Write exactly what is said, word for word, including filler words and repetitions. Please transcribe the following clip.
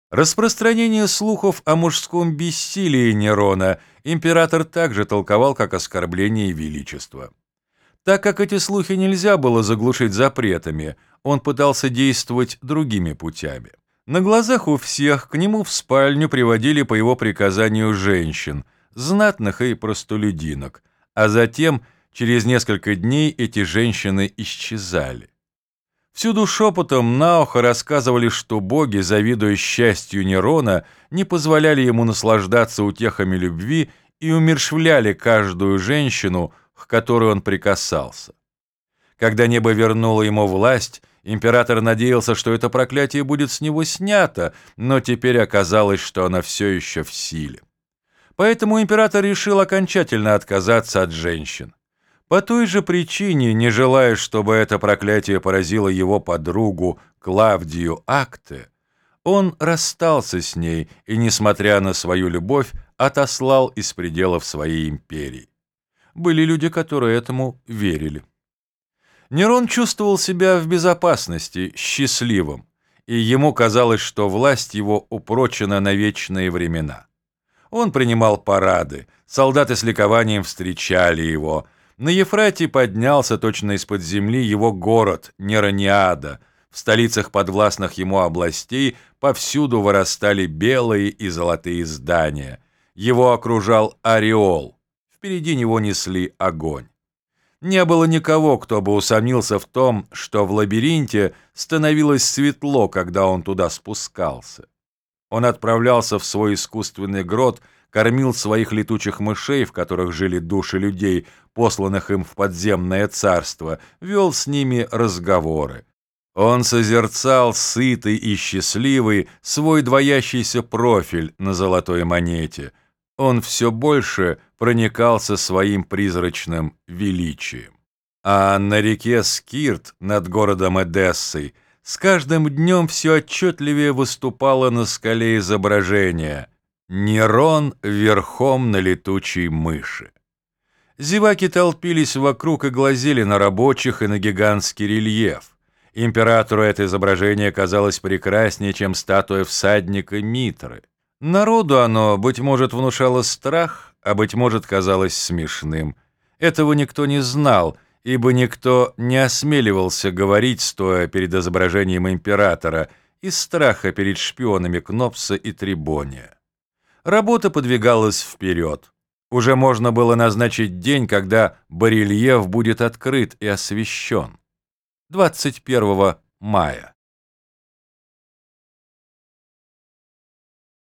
Распространение слухов о мужском бессилии Нерона император также толковал как оскорбление величества. Так как эти слухи нельзя было заглушить запретами, он пытался действовать другими путями. На глазах у всех к нему в спальню приводили по его приказанию женщин, знатных и простолюдинок, а затем через несколько дней эти женщины исчезали. Всюду шепотом на ухо рассказывали, что боги, завидуя счастью Нерона, не позволяли ему наслаждаться утехами любви и умерщвляли каждую женщину, к которой он прикасался. Когда небо вернуло ему власть, император надеялся, что это проклятие будет с него снято, но теперь оказалось, что оно все еще в силе. Поэтому император решил окончательно отказаться от женщин. По той же причине, не желая, чтобы это проклятие поразило его подругу Клавдию Акте, он расстался с ней и, несмотря на свою любовь, отослал из пределов своей империи. Были люди, которые этому верили. Нерон чувствовал себя в безопасности, счастливым, и ему казалось, что власть его упрочена на вечные времена. Он принимал парады, солдаты с ликованием встречали его. На Ефрате поднялся точно из-под земли его город Нерониада. В столицах подвластных ему областей повсюду вырастали белые и золотые здания. Его окружал ореол. Впереди него несли огонь. Не было никого, кто бы усомнился в том, что в лабиринте становилось светло, когда он туда спускался. Он отправлялся в свой искусственный грот, кормил своих летучих мышей, в которых жили души людей, посланных им в подземное царство, вел с ними разговоры. Он созерцал, сытый и счастливый, свой двоящийся профиль на золотой монете. Он все больше проникался своим призрачным величием. А на реке Скирт над городом Эдессой с каждым днем все отчетливее выступало на скале изображение Нерон верхом на летучей мыши. Зеваки толпились вокруг и глазели на рабочих и на гигантский рельеф. Императору это изображение казалось прекраснее, чем статуя всадника Митры. Народу оно, быть может, внушало страх, а, быть может, казалось смешным. Этого никто не знал, ибо никто не осмеливался говорить, стоя перед изображением императора, из страха перед шпионами Кнопса и Трибония. Работа подвигалась вперед. Уже можно было назначить день, когда барельеф будет открыт и освящен. двадцать первого мая.